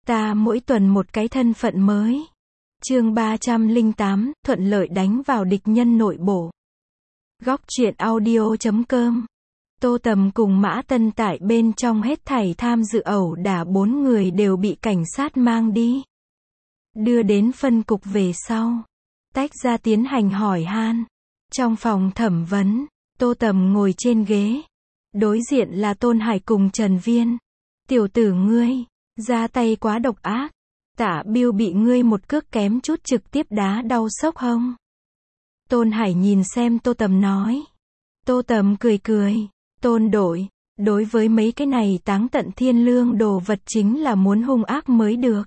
Ta mỗi tuần một cái thân phận mới. Chương 308, thuận lợi đánh vào địch nhân nội bộ. Góc truyện audio.com. Tô Tầm cùng Mã Tân tại bên trong hết thảy tham dự ẩu đả 4 người đều bị cảnh sát mang đi. Đưa đến phân cục về sau. Tách ra tiến hành hỏi han. Trong phòng thẩm vấn, Tô Tầm ngồi trên ghế. Đối diện là Tôn Hải cùng Trần Viên. Tiểu tử ngươi, ra tay quá độc ác. Tạ Biêu bị ngươi một cước kém chút trực tiếp đá đau sốc hông. Tôn Hải nhìn xem Tô Tầm nói. Tô Tầm cười cười. Tôn đội, đối với mấy cái này táng tận thiên lương đồ vật chính là muốn hung ác mới được.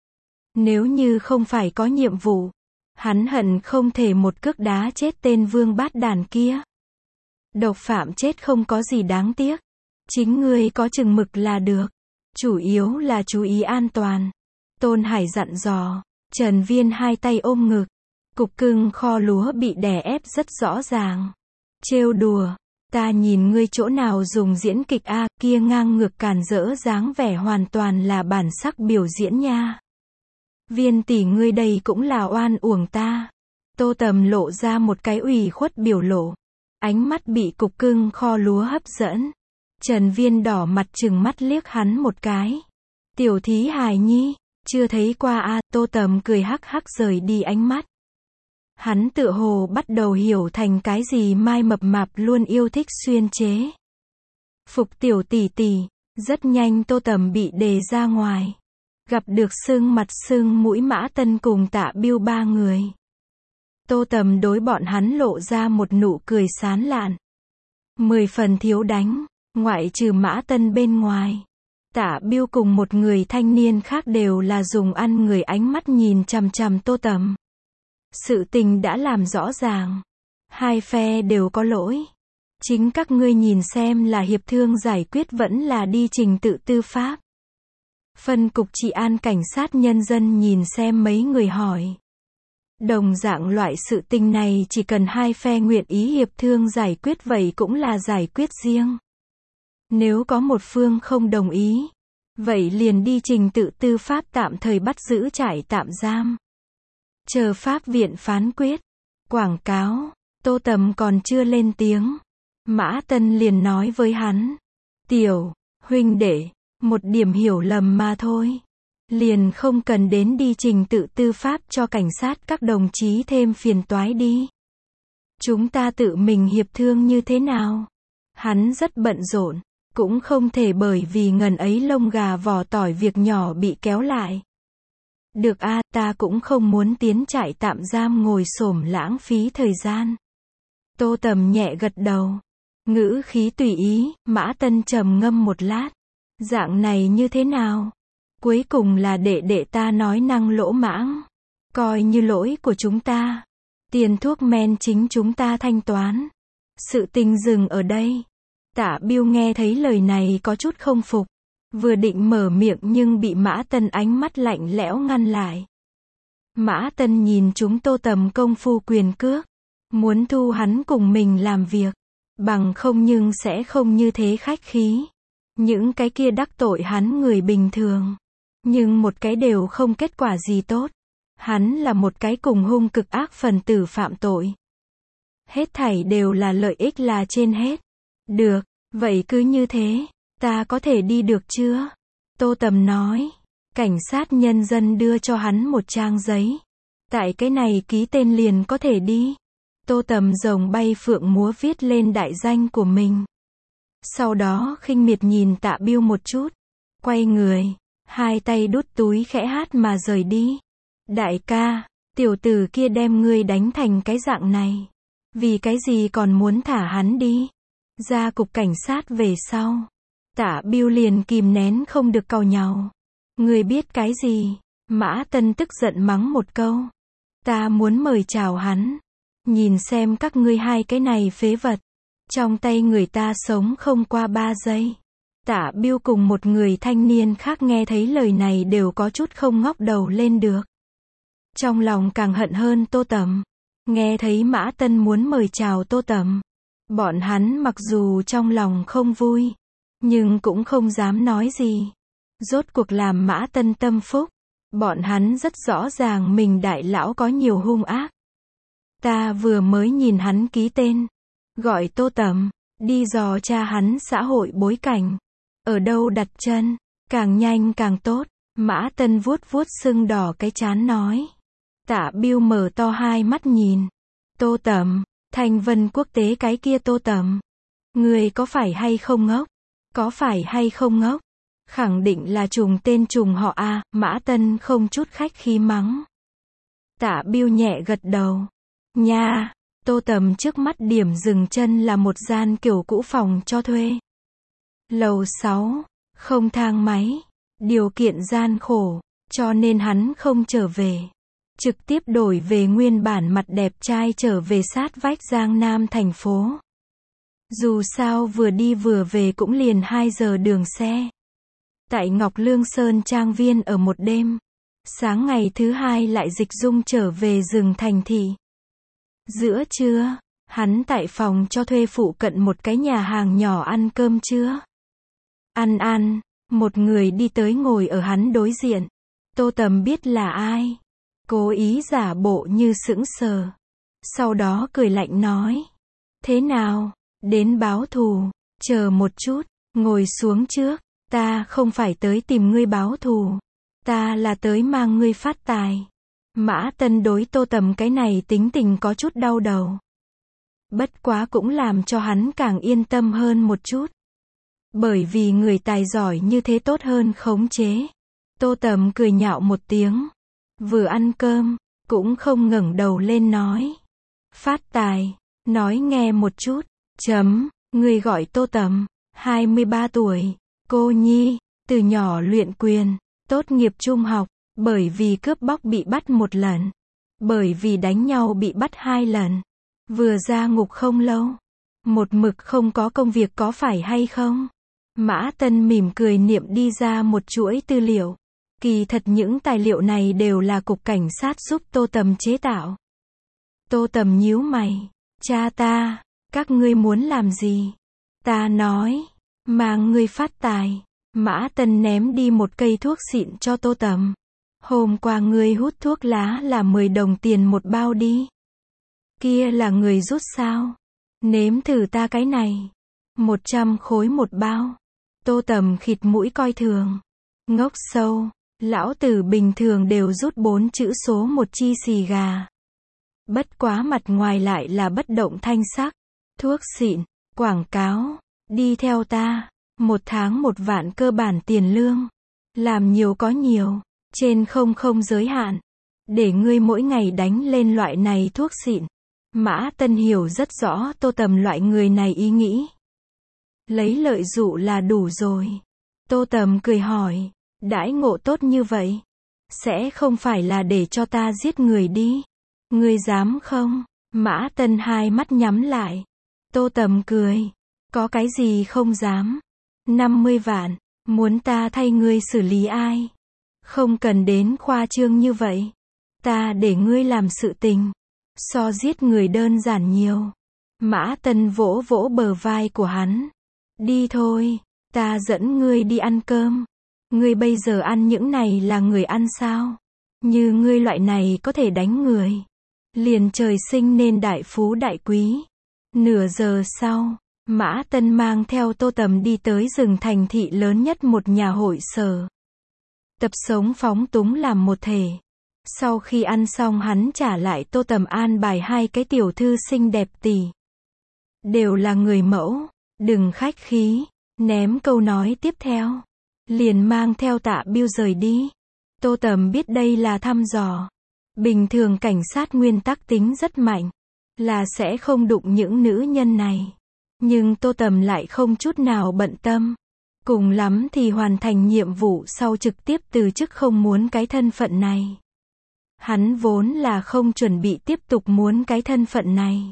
Nếu như không phải có nhiệm vụ, hắn hận không thể một cước đá chết tên vương bát đàn kia. Độc phạm chết không có gì đáng tiếc. Chính ngươi có chừng mực là được. Chủ yếu là chú ý an toàn. Tôn Hải dặn dò. Trần Viên hai tay ôm ngực. Cục cưng kho lúa bị đè ép rất rõ ràng. Trêu đùa. Ta nhìn ngươi chỗ nào dùng diễn kịch a, kia ngang ngược càn rỡ dáng vẻ hoàn toàn là bản sắc biểu diễn nha. Viên tỷ ngươi đây cũng là oan uổng ta. Tô Tầm lộ ra một cái ủy khuất biểu lộ. Ánh mắt bị cục cưng kho lúa hấp dẫn. Trần Viên đỏ mặt trừng mắt liếc hắn một cái. Tiểu thí hài nhi, chưa thấy qua a. Tô Tầm cười hắc hắc rời đi ánh mắt. Hắn tựa hồ bắt đầu hiểu thành cái gì Mai mập mạp luôn yêu thích xuyên chế. Phục tiểu tỷ tỷ. Rất nhanh Tô Tầm bị đề ra ngoài. Gặp được sưng mặt sưng mũi Mã Tân cùng Tạ Biêu ba người. Tô Tầm đối bọn hắn lộ ra một nụ cười sán lạn. 10 phần thiếu đánh, ngoại trừ Mã Tân bên ngoài. Tạ Biêu cùng một người thanh niên khác đều là dùng ăn người ánh mắt nhìn chằm chằm Tô Tầm. Sự tình đã làm rõ ràng. Hai phe đều có lỗi. Chính các ngươi nhìn xem là hiệp thương giải quyết vẫn là đi trình tự tư pháp. Phân cục trị an cảnh sát nhân dân nhìn xem mấy người hỏi. Đồng dạng loại sự tình này chỉ cần hai phe nguyện ý hiệp thương giải quyết vậy cũng là giải quyết riêng. Nếu có một phương không đồng ý, vậy liền đi trình tự tư pháp tạm thời bắt giữ trại tạm giam. Chờ pháp viện phán quyết. Quảng cáo. Tô Tầm còn chưa lên tiếng. Mã Tân liền nói với hắn. Tiểu, huynh đệ, một điểm hiểu lầm mà thôi. Liền không cần đến đi trình tự tư pháp cho cảnh sát các đồng chí thêm phiền toái đi. Chúng ta tự mình hiệp thương như thế nào? Hắn rất bận rộn, cũng không thể bởi vì ngần ấy lông gà vỏ tỏi việc nhỏ bị kéo lại. Được a, ta cũng không muốn tiến trại tạm giam ngồi xổm lãng phí thời gian. Tô Tầm nhẹ gật đầu. Ngữ khí tùy ý. Mã Tân trầm ngâm một lát. Dạng này như thế nào? Cuối cùng là đệ ta nói năng lỗ mãng. Coi như lỗi của chúng ta. Tiền thuốc men chính chúng ta thanh toán. Sự tình dừng ở đây. Tạ Biêu nghe thấy lời này có chút không phục. Vừa định mở miệng nhưng bị Mã Tân ánh mắt lạnh lẽo ngăn lại. Mã Tân nhìn chúng Tô Tầm công phu quyền cước. Muốn thu hắn cùng mình làm việc. Bằng không nhưng sẽ không như thế khách khí. Những cái kia đắc tội hắn người bình thường. Nhưng một cái đều không kết quả gì tốt. Hắn là một cái cùng hung cực ác phần tử phạm tội. Hết thảy đều là lợi ích là trên hết. Được, vậy cứ như thế. Ta có thể đi được chưa? Tô Tầm nói. Cảnh sát nhân dân đưa cho hắn một trang giấy. Tại cái này ký tên liền có thể đi. Tô Tầm rồng bay phượng múa viết lên đại danh của mình. Sau đó khinh miệt nhìn Tạ Biêu một chút. Quay người. Hai tay đút túi khẽ hát mà rời đi. Đại ca, tiểu tử kia đem ngươi đánh thành cái dạng này. Vì cái gì còn muốn thả hắn đi? Ra cục cảnh sát về sau. Tạ Biêu liền kìm nén không được càu nhàu. Ngươi biết cái gì? Mã Tân tức giận mắng một câu. Ta muốn mời chào hắn. Nhìn xem các ngươi hai cái này phế vật. Trong tay người ta sống không qua 3 giây. Tạ Biêu cùng một người thanh niên khác nghe thấy lời này đều có chút không ngóc đầu lên được. Trong lòng càng hận hơn Tô Tầm. Nghe thấy Mã Tân muốn mời chào Tô Tầm. Bọn hắn mặc dù trong lòng không vui. Nhưng cũng không dám nói gì. Rốt cuộc làm Mã Tân tâm phúc. Bọn hắn rất rõ ràng mình đại lão có nhiều hung ác. Ta vừa mới nhìn hắn ký tên. Gọi Tô Tầm. Đi dò tra hắn xã hội bối cảnh. Ở đâu đặt chân. Càng nhanh càng tốt. Mã Tân vuốt vuốt sưng đỏ cái trán nói. Tạ Biêu mở to hai mắt nhìn. Tô Tầm. Thanh Vân Quốc tế cái kia Tô Tầm. Người có phải hay không ngốc? Có phải hay không ngốc? Khẳng định là trùng tên trùng họ a. Mã Tân không chút khách khí mắng. Tạ Biêu nhẹ gật đầu. Nha. Tô Tầm trước mắt điểm dừng chân là một gian kiểu cũ phòng cho thuê. Lầu 6. Không thang máy. Điều kiện gian khổ. Cho nên hắn không trở về. Trực tiếp đổi về nguyên bản mặt đẹp trai trở về sát vách Giang Nam thành phố. Dù sao vừa đi vừa về cũng liền 2 giờ đường xe. Tại Ngọc Lương Sơn Trang Viên ở một đêm. Sáng ngày thứ hai lại dịch dung trở về rừng thành thị. Giữa trưa, hắn tại phòng cho thuê phụ cận một cái nhà hàng nhỏ ăn cơm trưa. Ăn, một người đi tới ngồi ở hắn đối diện. Tô Tầm biết là ai. Cố ý giả bộ như sững sờ. Sau đó cười lạnh nói. Thế nào, đến báo thù, chờ một chút, ngồi xuống trước. Ta không phải tới tìm ngươi báo thù. Ta là tới mang ngươi phát tài. Mã Tân đối Tô Tầm cái này tính tình có chút đau đầu. Bất quá cũng làm cho hắn càng yên tâm hơn một chút. Bởi vì người tài giỏi như thế tốt hơn khống chế. Tô Tầm cười nhạo một tiếng. Vừa ăn cơm, cũng không ngẩng đầu lên nói. Phát tài, nói nghe một chút. Người gọi Tô Tầm, 23 tuổi, cô nhi, từ nhỏ luyện quyền, tốt nghiệp trung học, bởi vì cướp bóc bị bắt 1 lần. Bởi vì đánh nhau bị bắt 2 lần. Vừa ra ngục không lâu. Một mực không có công việc có phải hay không? Mã Tân mỉm cười niệm đi ra một chuỗi tư liệu. Kỳ thật những tài liệu này đều là cục cảnh sát giúp Tô Tầm chế tạo. Tô Tầm nhíu mày. Cha ta, các ngươi muốn làm gì? Ta nói, mang ngươi phát tài. Mã Tân ném đi một cây thuốc xịn cho Tô Tầm. Hôm qua ngươi hút thuốc lá là 10 đồng tiền một bao đi. Kia là người rút sao? Nếm thử ta cái này. 100 khối một bao. Tô Tầm khịt mũi coi thường. Ngốc sâu. Lão tử bình thường đều rút 4 chữ số một chi xì gà. Bất quá mặt ngoài lại là bất động thanh sắc. Thuốc xịn, quảng cáo, đi theo ta. 1 tháng 1 vạn cơ bản tiền lương. Làm nhiều có nhiều, trên không giới hạn. Để ngươi mỗi ngày đánh lên loại này thuốc xịn. Mã Tân hiểu rất rõ Tô Tầm loại người này ý nghĩ. Lấy lợi dụ là đủ rồi. Tô Tầm cười hỏi. Đãi ngộ tốt như vậy. Sẽ không phải là để cho ta giết người đi. Ngươi dám không? Mã Tân hai mắt nhắm lại. Tô Tầm cười. Có cái gì không dám? 50 vạn. Muốn ta thay ngươi xử lý ai? Không cần đến khoa trương như vậy. Ta để ngươi làm sự tình. So giết người đơn giản nhiều. Mã Tân vỗ vỗ bờ vai của hắn. Đi thôi. Ta dẫn ngươi đi ăn cơm. Ngươi bây giờ ăn những này là người ăn sao? Như ngươi loại này có thể đánh người. Liền trời sinh nên đại phú đại quý. Nửa giờ sau, Mã Tân mang theo Tô Tầm đi tới rừng thành thị lớn nhất một nhà hội sở. Tập sống phóng túng làm một thể. Sau khi ăn xong hắn trả lại Tô Tầm an bài 2 cái tiểu thư xinh đẹp tỷ. Đều là người mẫu, đừng khách khí. Ném câu nói tiếp theo. Liền mang theo Tạ Biêu rời đi. Tô Tầm biết đây là thăm dò. Bình thường cảnh sát nguyên tắc tính rất mạnh. Là sẽ không đụng những nữ nhân này. Nhưng Tô Tầm lại không chút nào bận tâm. Cùng lắm thì hoàn thành nhiệm vụ sau trực tiếp từ chức không muốn cái thân phận này. Hắn vốn là không chuẩn bị tiếp tục muốn cái thân phận này.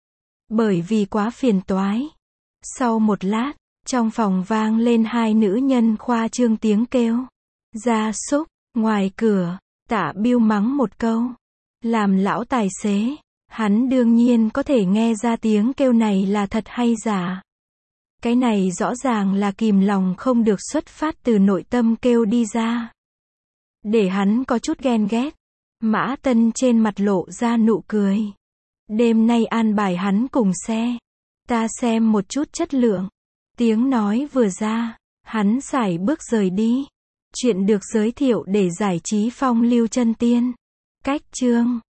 Bởi vì quá phiền toái. Sau một lát, trong phòng vang lên 2 nữ nhân khoa trương tiếng kêu. Gia súc, ngoài cửa, Tạ Biêu mắng một câu. Làm lão tài xế, hắn đương nhiên có thể nghe ra tiếng kêu này là thật hay giả. Cái này rõ ràng là kìm lòng không được xuất phát từ nội tâm kêu đi ra. Để hắn có chút ghen ghét. Mã Tân trên mặt lộ ra nụ cười. Đêm nay an bài hắn cùng xe. Ta xem một chút chất lượng. Tiếng nói vừa ra, hắn sải bước rời đi. Chuyện được giới thiệu để giải trí phong lưu chân tiên. Cách chương